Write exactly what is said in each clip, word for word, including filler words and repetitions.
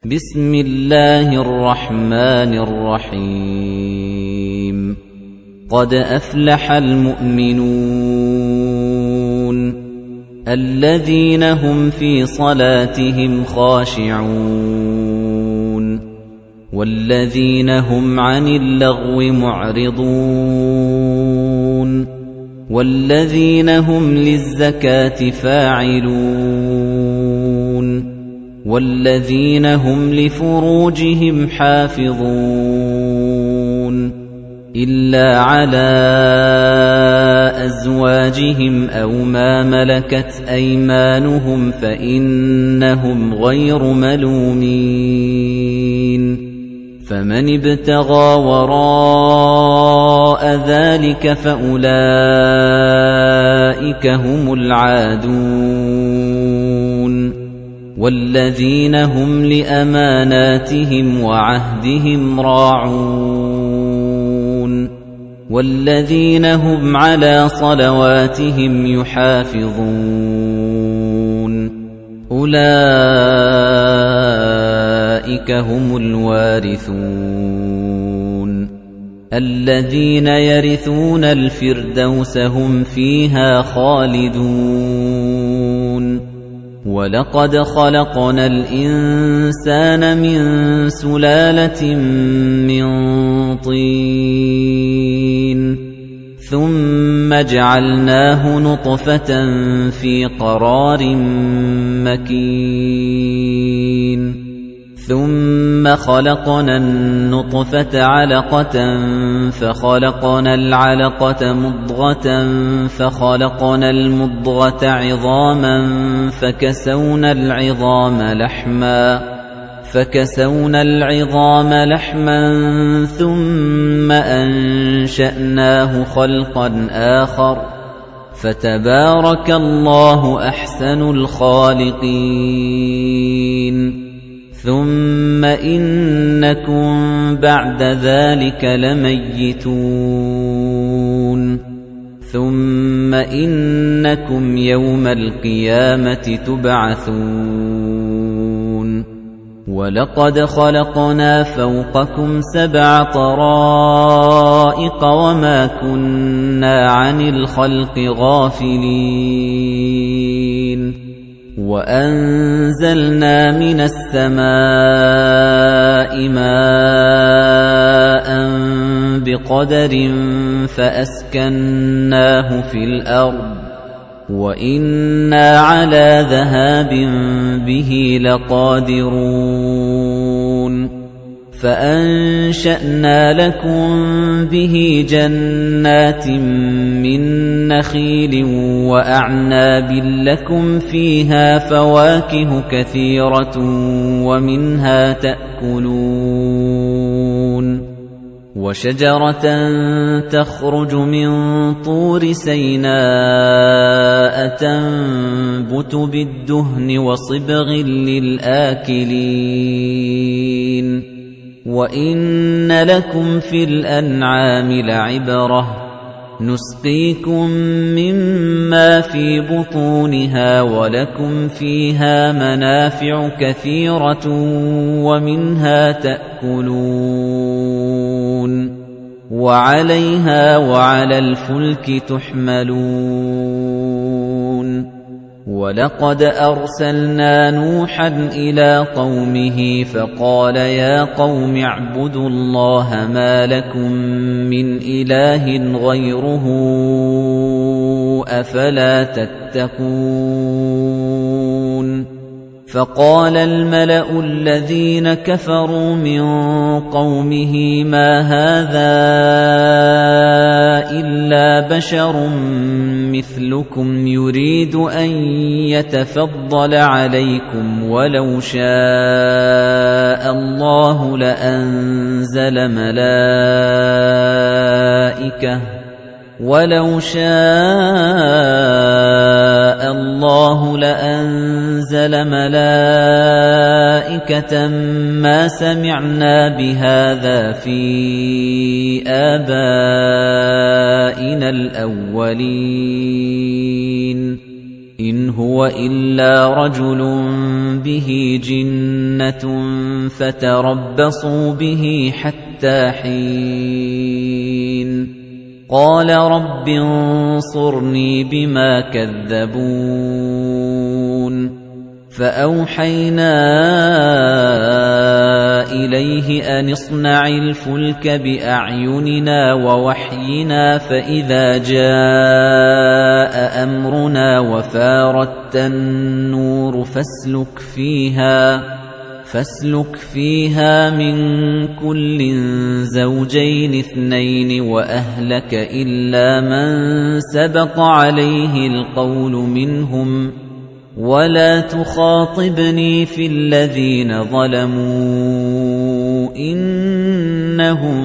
بسم الله الرحمن الرحيم قد أفلح المؤمنون الذين هم في صلاتهم خاشعون والذين هم عن اللغو معرضون والذين هم للزكاة فاعلون والذين هم لفروجهم حافظون إلا على أزواجهم أو ما ملكت أيمانهم فإنهم غير ملومين فمن ابتغى وراء ذلك فأولئك هم العادون والذين هم لأماناتهم وعهدهم راعون والذين هم على صلواتهم يحافظون أولئك هم الوارثون الذين يرثون الفردوس هم فيها خالدون وَلَقَدْ خَلَقْنَا الْإِنسَانَ مِنْ سُلَالَةٍ مِنْ طِينٍ ثُمَّ جَعَلْنَاهُ نُطْفَةً فِي قَرَارٍ مَكِينٍ ثُمَّ خَلَقْنَا النُّطْفَةَ عَلَقَةً فَخَلَقْنَا الْعَلَقَةَ مُضْغَةً فَخَلَقْنَا الْمُضْغَةَ عِظَامًا فَكَسَوْنَا الْعِظَامَ لَحْمًا فَكَسَوْنَا الْعِظَامَ لَحْمًا ثُمَّ أَنشَأْنَاهُ خَلْقًا آخَرَ فَتَبَارَكَ اللَّهُ أَحْسَنُ الْخَالِقِينَ ثُمَّ إِنَّكُمْ بَعْدَ ذَلِكَ لَمَيِّتُونَ ثُمَّ إِنَّكُمْ يَوْمَ الْقِيَامَةِ تُبْعَثُونَ وَلَقَدْ خَلَقْنَا فَوْقَكُمْ سَبْعَ طَرَائِقَ وَمَا كُنَّا عَنِ الْخَلْقِ غَافِلِينَ وَأَنزَلْنَا مِنَ السَّمَاءِ مَاءً بِقَدَرٍ فَأَسْكَنَّاهُ فِي الْأَرْضِ وَإِنَّا عَلَى ذَهَابٍ بِهِ لَقَادِرُونَ فَأَنشَأْنَا لَكُم بِهِ جَنَّاتٍ مِّن نَّخِيلٍ وَأَعْنَابٍ لَّكُمْ فِيهَا فَوَاكِهُ كَثِيرَةٌ وَمِنْهَا تَأْكُلُونَ وَشَجَرَةً تَخْرُجُ مِن طُورِ سَيْنَاءَ تَنبُتُ بِالدُّهْنِ وَصِبْغٍ لِّلْآكِلِينَ وَإِنَّ لَكُمْ فِي الْأَنْعَامِ لَعِبْرَةً نُسْقِيكُم مِّمَّا فِي بُطُونِهَا وَلَكُمْ فِيهَا مَنَافِعُ كَثِيرَةٌ وَمِنْهَا تَأْكُلُونَ وَعَلَيْهَا وَعَلَى الْفُلْكِ تُحْمَلُونَ وَلَقَدْ أَرْسَلْنَا نُوحًا إِلَى قَوْمِهِ فَقَالَ يَا قَوْمِ اعْبُدُوا اللَّهَ مَا لَكُمْ مِنْ إِلَٰهٍ غَيْرُهُ أَفَلَا تَتَّقُونَ فَقَالَ الْمَلَأُ الَّذِينَ كَفَرُوا مِنْ قَوْمِهِ مَا هَذَا إِلَّا بَشَرٌ مِثْلُكُمْ يُرِيدُ أَنْ يَتَفَضَّلَ عَلَيْكُمْ وَلَوْ شَاءَ اللَّهُ لَأَنزَلَ مَلَائِكَةً وَلَوْ شَاءَ اللَّهُ لَأَنزَلَ مَلَائِكَةً مَا سَمِعْنَا بِهَذَا فِي آبَائِنَا الْأَوَّلِينَ إِنْ هُوَ إِلَّا رَجُلٌ بِهِ جِنَّةٌ فَتَرَبَّصُوا بِهِ حَتَّىٰ حِينٍ قَالَ رَبِّ انصُرْنِي بِمَا كَذَّبُونِ فَأَوْحَيْنَا إِلَيْهِ أَنِ اصْنَعِ الْفُلْكَ بِأَعْيُنِنَا وَوَحْيِنَا فَإِذَا جَاءَ أَمْرُنَا وَفَارَتِ النُّورُ فَاسْلُكْ فِيهَا فَاسْلُكْ فِيهَا مِن كُلٍّ زَوْجَيْنِ اثْنَيْنِ وَأَهْلَكَ إِلَّا مَن سَبَقَ عَلَيْهِ الْقَوْلُ مِنْهُمْ وَلَا تُخَاطِبْنِي فِي الَّذِينَ ظَلَمُوا إِنَّهُم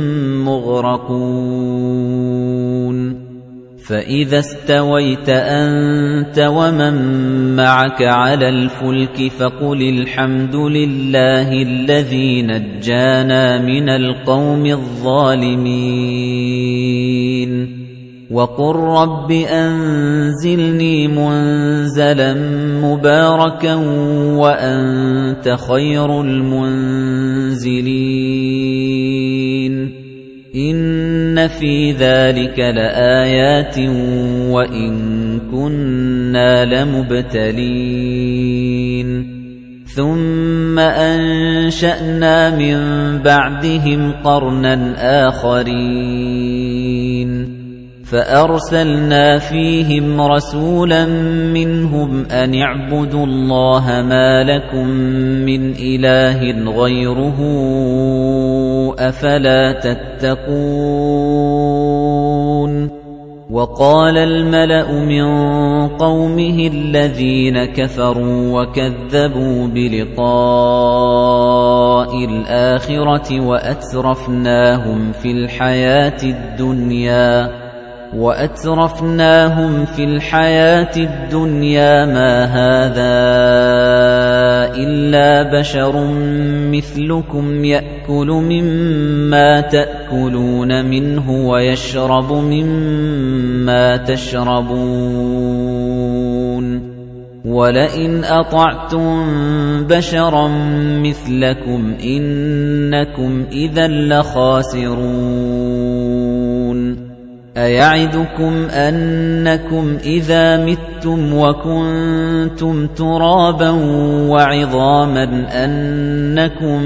مُّغْرَقُونَ فَإِذَا اسْتَوَيْتَ أَنتَ وَمَن مَّعَكَ عَلَى الْفُلْكِ فَقُلِ الْحَمْدُ لِلَّهِ الَّذِي نَجَّانَا مِنَ الْقَوْمِ الظَّالِمِينَ وَقُل رَّبِّ أَنزِلْنِي مُنزَلًا مُبَارَكًا وَأَنتَ خَيْرُ الْمُنزِلِينَ إِنَّ فِي ذَلِكَ لَآيَاتٍ وَإِن كُنَّا لَمُبْتَلِينَ ثُمَّ أَنشَأْنَا مِن بَعْدِهِمْ قَرْنًا آخَرِينَ فَأَرْسَلْنَا فِيهِمْ رَسُولًا مِّنْهُمْ أَنِ اعْبُدُوا اللَّهَ مَا لَكُم مِّنْ إِلَٰهٍ غَيْرُهُ أَفَلَا تَتَّقُونَ وَقَالَ الْمَلَأُ مِن قَوْمِهِ الَّذِينَ كَفَرُوا وَكَذَّبُوا بِلِقَاءِ الْآخِرَةِ وَأَتْرَفْنَاهُمْ فِي الْحَيَاةِ الدُّنْيَا وَأَتْرَفْنَاهُمْ فِي الْحَيَاةِ الدُّنْيَا مَا هَذَا إِلَّا بَشَرٌ مِثْلُكُمْ يَأْكُلُ مِمَّا تَأْكُلُونَ مِنْهُ وَيَشْرَبُ مِمَّا تَشْرَبُونَ وَلَئِنْ أَطَعْتُم بَشَرًا مِثْلَكُمْ إِنَّكُمْ إِذًا لَّخَاسِرُونَ أَيَعِدُكُمْ أَنَّكُمْ إِذَا مِتُّمْ وَكُنتُمْ تُرَابًا وَعِظَامًا أَنَّكُمْ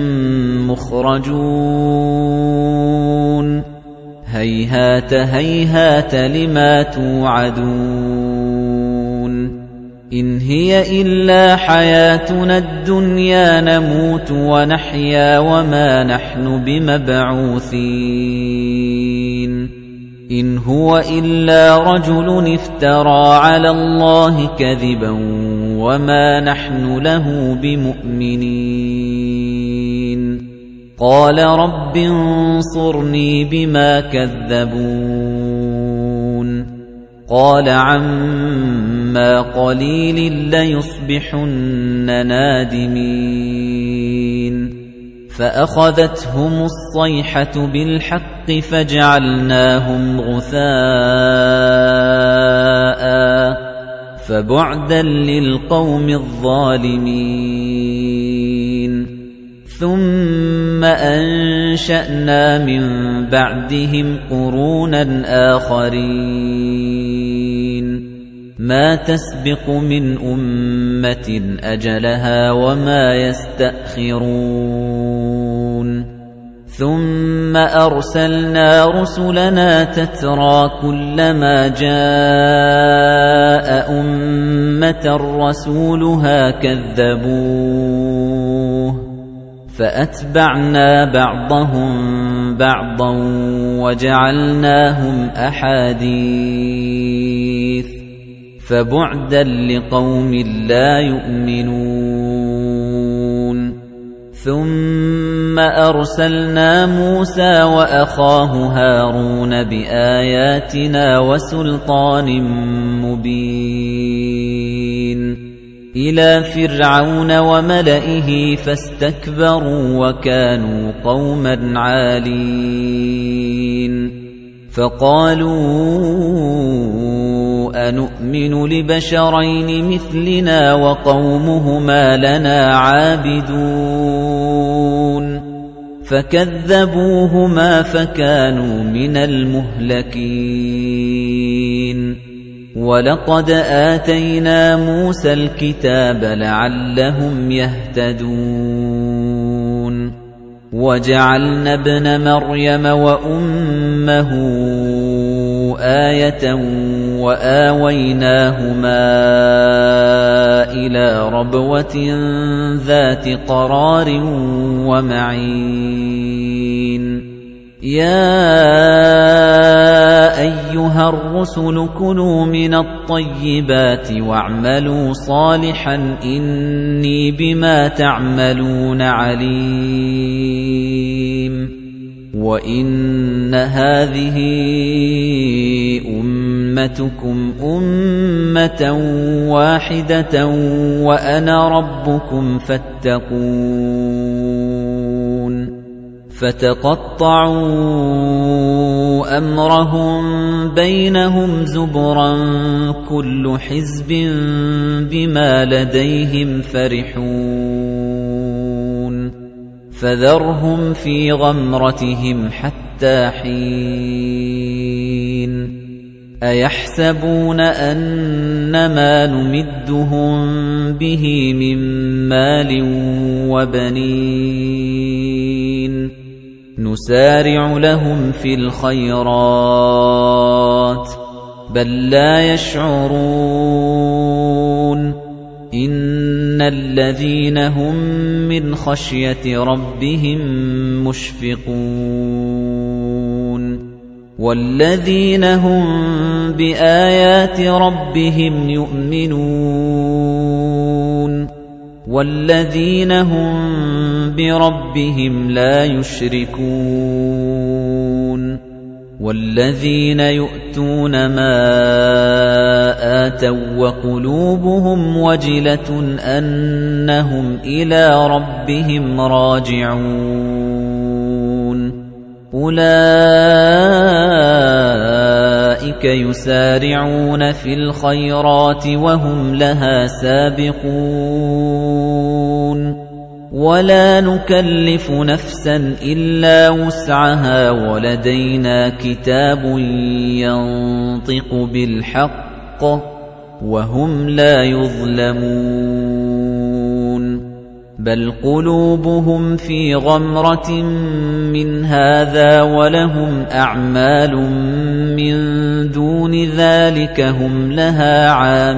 مُخْرَجُونَ هَيْهَاتَ هَيْهَاتَ لِمَا تُوعَدُونَ إِنْ هِيَ إِلَّا حَيَاتُنَا الدُّنْيَا نَمُوتُ وَنَحْيَا وَمَا نَحْنُ بِمَبْعُوثِينَ إِنْ هُوَ إِلَّا رَجُلٌ افْتَرَىٰ عَلَى اللَّهِ كَذِبًا وَمَا نَحْنُ لَهُ بِمُؤْمِنِينَ قَالَ رَبِّ انصُرْنِي بِمَا كَذَّبُونِ قَالَ عَمَّا قَلِيلٍ لَّيُصْبِحُنَّ نَادِمِينَ فَأَخَذَتْهُمُ الصَّيْحَةُ بِالْحَقِّ فَجَعَلْنَاهُمْ غُثَاءً فَبُعْدًا لِّلْقَوْمِ الظَّالِمِينَ ثُمَّ أَنشَأْنَا مِن بَعْدِهِمْ قُرُونًا آخَرِينَ مَا تَسْبِقُ مِنْ أُمَّةٍ أَجَلَهَا وَمَا يَسْتَأْخِرُونَ ثُمَّ أَرْسَلْنَا رُسُلَنَا تَتْرَىٰ كُلَّمَا جَاءَ أُمَّةً رَّسُولُهَا كَذَّبُوهُ فَأَتْبَعْنَا بَعْضَهُم بَعْضًا وَجَعَلْنَاهُمْ أَحَادِيثَ فَبُعْدًا لِّقَوْمٍ لَّا يُؤْمِنُونَ ثُمَّ أَرْسَلْنَا مُوسَىٰ وَأَخَاهُ هَارُونَ بِآيَاتِنَا وَسُلْطَانٍ مُّبِينٍ إِلَىٰ فِرْعَوْنَ وَمَلَئِهِ فَاسْتَكْبَرُوا وَكَانُوا قَوْمًا عَالِينَ فَقَالُوا أَنُؤْمِنُ لِبَشَرَيْنِ مِثْلِنَا وَقَوْمُهُمَا لَنَا عَابِدُونَ فَكَذَّبُوهُمَا فَكَانُوا مِنَ الْمُهْلَكِينَ وَلَقَدْ آتَيْنَا مُوسَى الْكِتَابَ لَعَلَّهُمْ يَهْتَدُونَ وَجَعَلْنَا ابْنَ مَرْيَمَ وَأُمَّهُ آيَةً وَآوَيْنَاهُمَا إِلَى رَبْوَةٍ ذَاتِ قَرَارٍ وَمَعِينٍ يَا أَيُّهَا الرُّسُلُ كُلُوا مِنَ الطَّيِّبَاتِ وَاعْمَلُوا صَالِحًا إِنِّي بِمَا تَعْمَلُونَ عَلِيمٌ وَإِنَّ هَٰذِهِ أُمَّتُكُمْ أُمَّةً وَاحِدَةً وَأَنَا رَبُّكُمْ فَاتَّقُونِ فَتَقَطَّعُوا أَمْرَهُم بَيْنَهُمْ زُبُرًا كُلُّ حِزْبٍ بِمَا لَدَيْهِمْ فَرِحُونَ فَذَرْهُمْ فِي غَمْرَتِهِمْ حَتَّىٰ حِينٍ أَيَحْسَبُونَ أَنَّمَا نُمِدُّهُم بِهِ مِن مَّالٍ وَبَنِينَ نُسَارِعُ لَهُمْ فِي الْخَيْرَاتِ بَل لَّا يَشْعُرُونَ إِنَّ الَّذِينَ هُم مِّنْ خَشْيَةِ رَبِّهِم مُّشْفِقُونَ وَالَّذِينَ هُم بِآيَاتِ رَبِّهِمْ يُؤْمِنُونَ وَالَّذِينَ هُم بِرَبِّهِمْ لَا يُشْرِكُونَ وَالَّذِينَ يُؤْتُونَ مَا آتَوا وَقُلُوبُهُمْ وَجِلَةٌ أَنَّهُمْ إِلَىٰ رَبِّهِمْ رَاجِعُونَ أُولَئِكَ يُسَارِعُونَ فِي الْخَيْرَاتِ وَهُمْ لَهَا سَابِقُونَ وَلَا نُكَلِّفُ نَفْسًا إِلَّا وُسْعَهَا وَلَدَيْنَا كِتَابٌ يَنطِقُ بِالْحَقِّ وَهُمْ لَا يُظْلَمُونَ بَلْ قُلُوبُهُمْ فِي غَمْرَةٍ مِّنْ هَٰذَا وَلَهُمْ أَعْمَالٌ مِّن دُونِ ذَٰلِكَ هُمْ لَهَا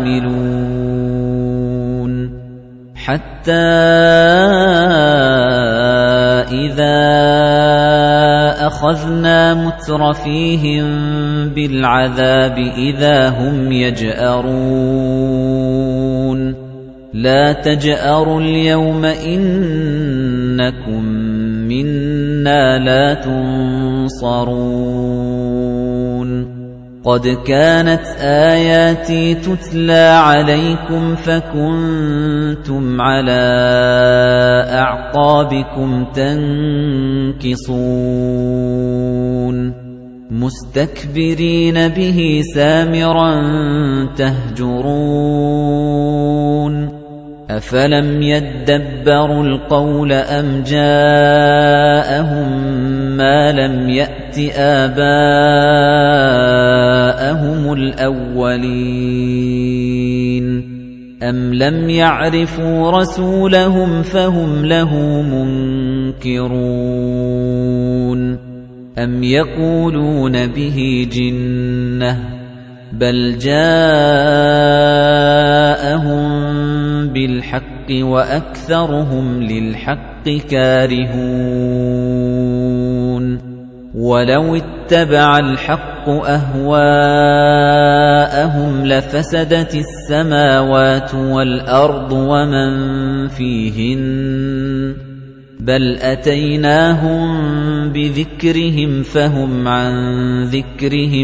عَامِلُونَ حَتَّىٰ إِذَا أَخَذْنَا مُتْرَفِيهِم بِالْعَذَابِ إِذَا هُمْ يَجْأَرُونَ لَا تَجْأَرُوا الْيَوْمَ إِنَّكُم مِّنَّا لَا تُنصَرُونَ قَدْ كَانَتْ آيَاتِي تُتْلَىٰ عَلَيْكُمْ فَكُنتُمْ عَلَىٰ أَعْقَابِكُمْ تَنكِصُونَ مُسْتَكْبِرِينَ بِهِ سَامِرًا تَهْجُرُونَ أَفَلَمْ يَدَّبَّرُوا الْقَوْلَ أَمْ جَاءَهُم مَّا لَمْ يَأْتِ آبَاءَهُمُ الْأَوَّلِينَ أَمْ لَمْ يَعْرِفُوا رَسُولَهُمْ فَهُمْ لَهُ مُنكِرُونَ أَمْ يَقُولُونَ بِهِ جِنَّةٌ بَلْ جَاءَهُم بِالْحَقِّ وَأَكْثَرُهُمْ لِلْحَقِّ كَارِهُونَ وَلَوِ اتَّبَعَ الْحَقُّ أَهْوَاءَهُمْ لَفَسَدَتِ السَّمَاوَاتُ وَالْأَرْضُ وَمَن فِيهِنَّ بَلْ أَتَيْنَاهُم بِذِكْرِهِمْ فَهُمْ عَن ذِكْرِهِم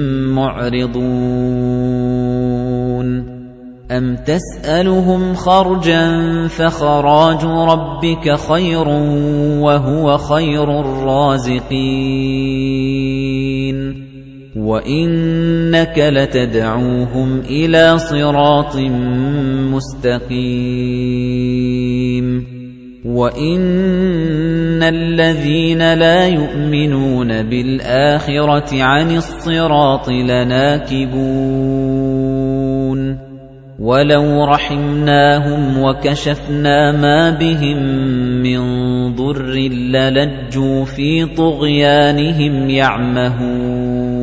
مُّعْرِضُونَ أَمْ تَسْأَلُهُمْ خَرْجًا فَخَرَاجُ رَبِّكَ خَيْرٌ وَهُوَ خَيْرُ الرَّازِقِينَ وَإِنَّكَ لَتَدْعُوهُمْ إِلَى صِرَاطٍ مُّسْتَقِيمٍ وَإِنَّ الَّذِينَ لَا يُؤْمِنُونَ بِالْآخِرَةِ عَنِ الصِّرَاطِ لَنَاكِبُونَ وَلَوْ رَحِمْنَاهُمْ وَكَشَفْنَا مَا بِهِم مِّن ضُرٍّ لَّلَجُّوا فِي طُغْيَانِهِمْ يَعْمَهُونَ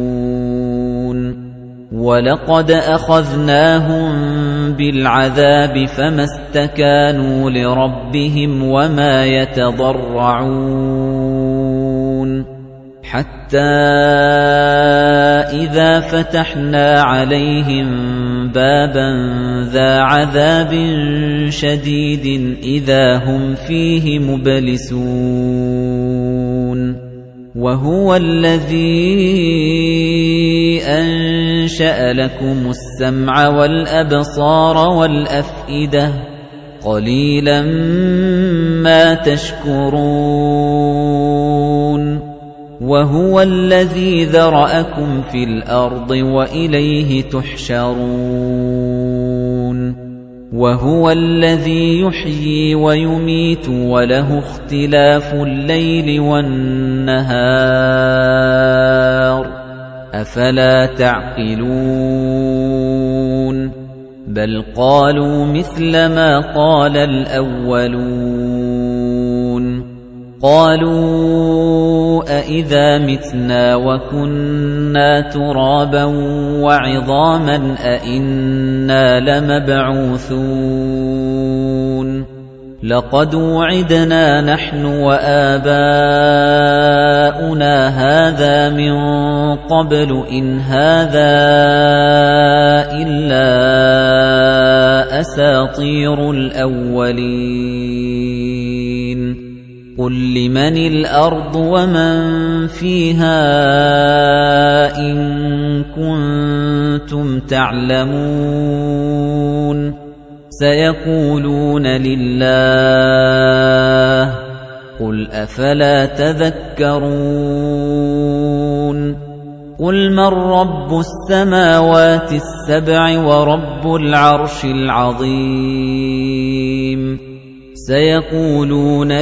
وَلَقَدْ أَخَذْنَاهُم بِالْعَذَابِ فَمَا اسْتَكَانُوا لِرَبِّهِمْ وَمَا يَتَضَرَّعُونَ حَتَّى إِذَا فَتَحْنَا عَلَيْهِم بَابًا ذَا عَذَابٍ شَدِيدٍ إِذَا هُمْ فِيهِ مُبْلِسُونَ وَهُوَ الَّذِي أَنشَأَ لَكُمُ السَّمْعَ وَالْأَبْصَارَ وَالْأَفْئِدَةَ قَلِيلًا مَا تَشْكُرُونَ وَهُوَ الَّذِي ذَرَأَكُمْ فِي الْأَرْضِ وَإِلَيْهِ تُحْشَرُونَ وَهُوَ الَّذِي يُحْيِي وَيُمِيتُ وَلَهُ اخْتِلَافُ اللَّيْلِ وَالنَّهَارِ أَفَلَا تَعْقِلُونَ بَلْ قَالُوا مِثْلَ مَا قَالَ الْأَوَّلُونَ قَالُوا أَإِذَا مِتْنَا وَكُنَّا تُرَابًا وَعِظَامًا أَإِنَّا لَمَبْعُوثُونَ لَقَدْ وُعِدْنَا نَحْنُ وَآبَاؤُنَا هَذَا مِن قَبْلُ إِنْ هَذَا إِلَّا أَسَاطِيرُ الْأَوَّلِينَ قُل لِّمَنِ الْأَرْضُ وَمَن فِيهَا إِن كُنتُمْ تَعْلَمُونَ سَيَقُولُونَ لِلَّهِ قُلْ أَفَلَا تَذَكَّرُونَ قُلْ مَن رَّبُّ السَّمَاوَاتِ السَّبْعِ وَرَبُّ الْعَرْشِ الْعَظِيمِ سَيَقُولُونَ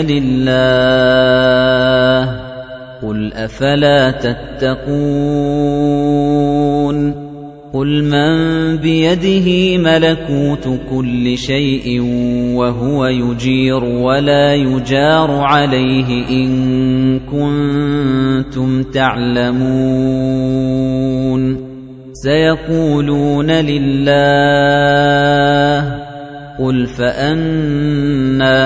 لِلَّهِ قُلْ أَفَلَا تَتَّقُونَ قُلْ مَن بِيَدِهِ مَلَكُوتُ كُلِّ شَيْءٍ وَهُوَ يُجِيرُ وَلَا يُجَارُ عَلَيْهِ إِن كُنتُمْ تَعْلَمُونَ سَيَقُولُونَ لِلَّهِ قُلْ فَأَنَّىٰ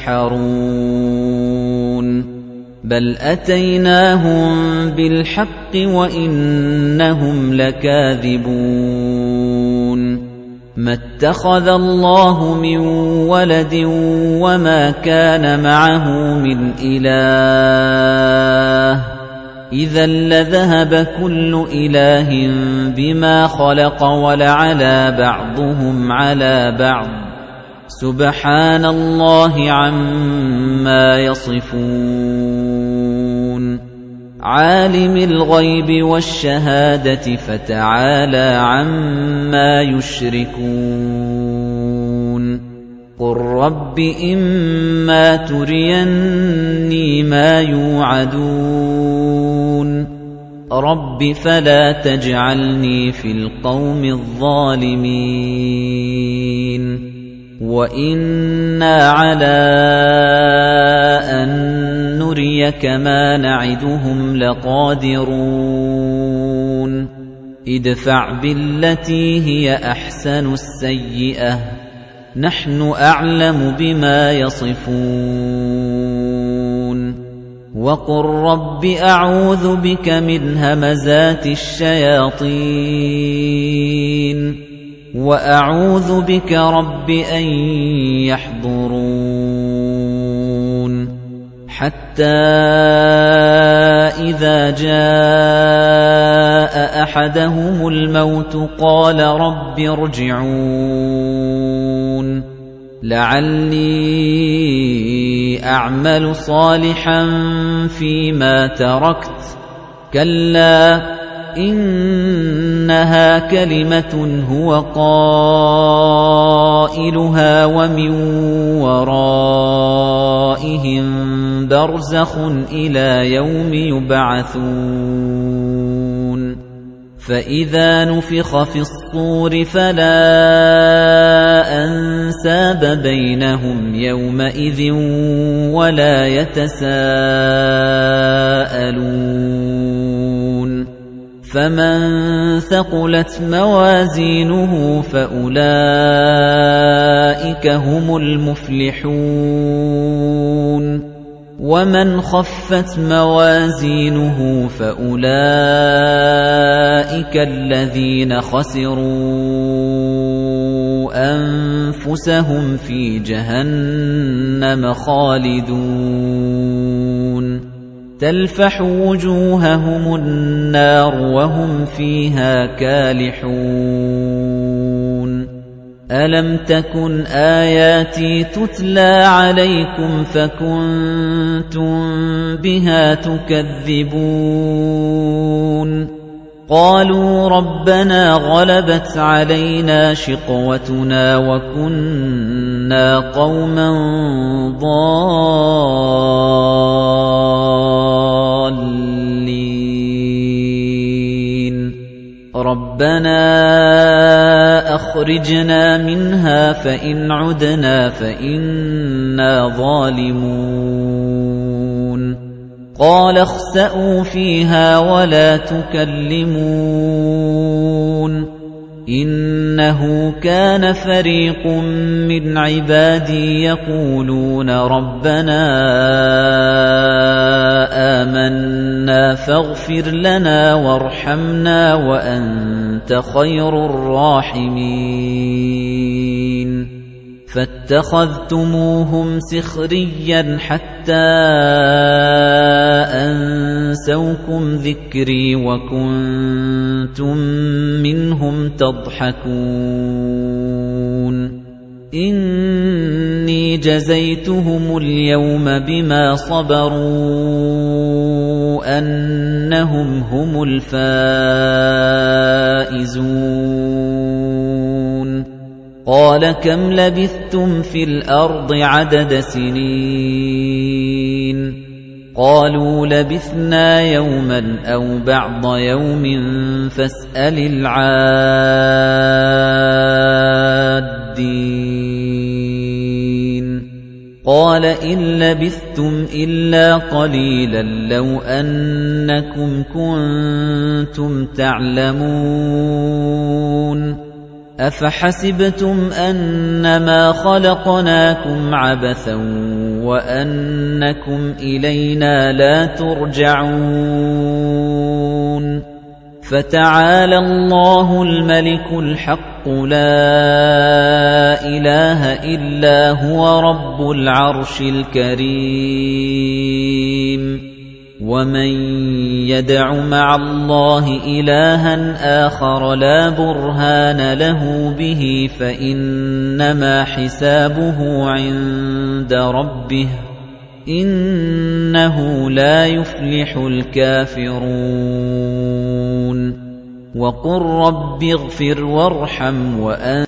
تُسْحَرُونَ بَلْ أَتَيْنَاهُم بِالْحَقِّ وَإِنَّهُمْ لَكَاذِبُونَ مَا اتَّخَذَ اللَّهُ مِن وَلَدٍ وَمَا كَانَ مَعَهُ مِنْ إِلَٰهٍ إِذًا لَّذَهَبَ كُلُّ إِلَٰهٍ بِمَا خَلَقَ وَلَعَلَا بَعْضُهُمْ عَلَىٰ بَعْضٍ سُبْحَانَ اللَّهِ عَمَّا يَصِفُونَ عَالِمِ الْغَيْبِ وَالشَّهَادَةِ فَتَعَالَىٰ عَمَّا يُشْرِكُونَ قُل رَّبِّ إِمَّا تُرِيَنِّي مَا يُوعَدُونَ رَبِّ فَلَا تَجْعَلْنِي فِي الْقَوْمِ الظَّالِمِينَ وَإِنَّا عَلَىٰ أَن نُّرِيَكَ مَا نَعِدُهُمْ لَقَادِرُونَ ادْفَعْ بِالَّتِي هِيَ أَحْسَنُ السَّيِّئَةَ نَحْنُ أَعْلَمُ بِمَا يَصِفُونَ وَقُل رَّبِّ أَعُوذُ بِكَ مِنْ هَمَزَاتِ الشَّيَاطِينِ وَأَعُوذُ بِكَ رَبِّ أَن يَحْضُرُونِ حَتَّى إِذَا جَاءَ أَحَدَهُمُ الْمَوْتُ قَالَ رَبِّ ارْجِعُونِ لَعَلِّي أَعْمَلُ صَالِحًا فِيمَا تَرَكْتُ كَلَّا إِنَّهَا كَلِمَةٌ هُوَ قَائِلُهَا وَمِن وَرَائِهِم بَرْزَخٌ إِلَىٰ يَوْمِ يُبْعَثُونَ فَإِذَا نُفِخَ فِي الصُّورِ فَلَا أَنسَابَ بَيْنَهُمْ يَوْمَئِذٍ وَلَا يَتَسَاءَلُونَ فَمَن ثَقُلَتْ مَوَازِينُهُ فَأُولَٰئِكَ هُمُ الْمُفْلِحُونَ وَمَنْ خَفَّتْ مَوَازِينُهُ فَأُولَٰئِكَ الَّذِينَ خَسِرُوا أَنفُسَهُمْ فِي جَهَنَّمَ خَالِدُونَ تَلْفَحُ وُجُوهَهُمُ النَّارُ وَهُمْ فِيهَا كَالِحُونَ أَلَمْ تَكُنْ آيَاتِي تُتْلَىٰ عَلَيْكُمْ فَكُنتُم بِهَا تُكَذِّبُونَ قَالُوا رَبَّنَا غَلَبَتْ عَلَيْنَا شِقْوَتُنَا وَكُنَّا قَوْمًا ضَالِّينَ رَبَّنَا أَخْرِجْنَا مِنْهَا فَإِنْ عُدْنَا فَإِنَّا ظَالِمُونَ قَالَ اخْسَئُوا فِيهَا وَلَا تُكَلِّمُونِ إِنَّهُ كَانَ فَرِيقٌ مِّنْ عِبَادِي يَقُولُونَ رَبَّنَا آمَنَّا فَاغْفِرْ لَنَا وَارْحَمْنَا وَأَنتَ خَيْرُ الرَّاحِمِينَ فَاتَّخَذْتُمُوهُمْ سِخْرِيًّا حَتَّى أَنسَوْكُمْ ذِكْرِي وَكُنتُم مِّنْهُمْ تَضْحَكُونَ إِنِّي جَزَيْتُهُمُ الْيَوْمَ بِمَا صَبَرُوا أَنَّهُمْ هُمُ الْفَائِزُونَ قَالَ كَمْ لَبِثْتُمْ فِي الْأَرْضِ عَدَدَ سِنِينَ قَالُوا لَبِثْنَا يَوْمًا أَوْ بَعْضَ يَوْمٍ فَاسْأَلِ الْعَادِّينَ قَالَ إِن لَّبِثْتُمْ إِلَّا قَلِيلًا لَّوْ أَنَّكُمْ كُنتُمْ تَعْلَمُونَ أَفَحَسِبْتُمْ أَنَّمَا خَلَقْنَاكُمْ عَبَثًا وَأَنَّكُمْ إِلَيْنَا لَا تُرْجَعُونَ فَتَعَالَى اللَّهُ الْمَلِكُ الْحَقُّ لَا إِلَٰهَ إِلَّا هُوَ رَبُّ الْعَرْشِ الْكَرِيمِ وَمَن يَدْعُ مَعَ اللَّهِ إِلَٰهًا آخَرَ لَا بُرْهَانَ لَهُ بِهِ فَإِنَّمَا حِسَابُهُ عِندَ رَبِّهِ إِنَّهُ لَا يُفْلِحُ الْكَافِرُونَ وَقُل رَّبِّ اغْفِرْ وَارْحَمْ وَأَنتَ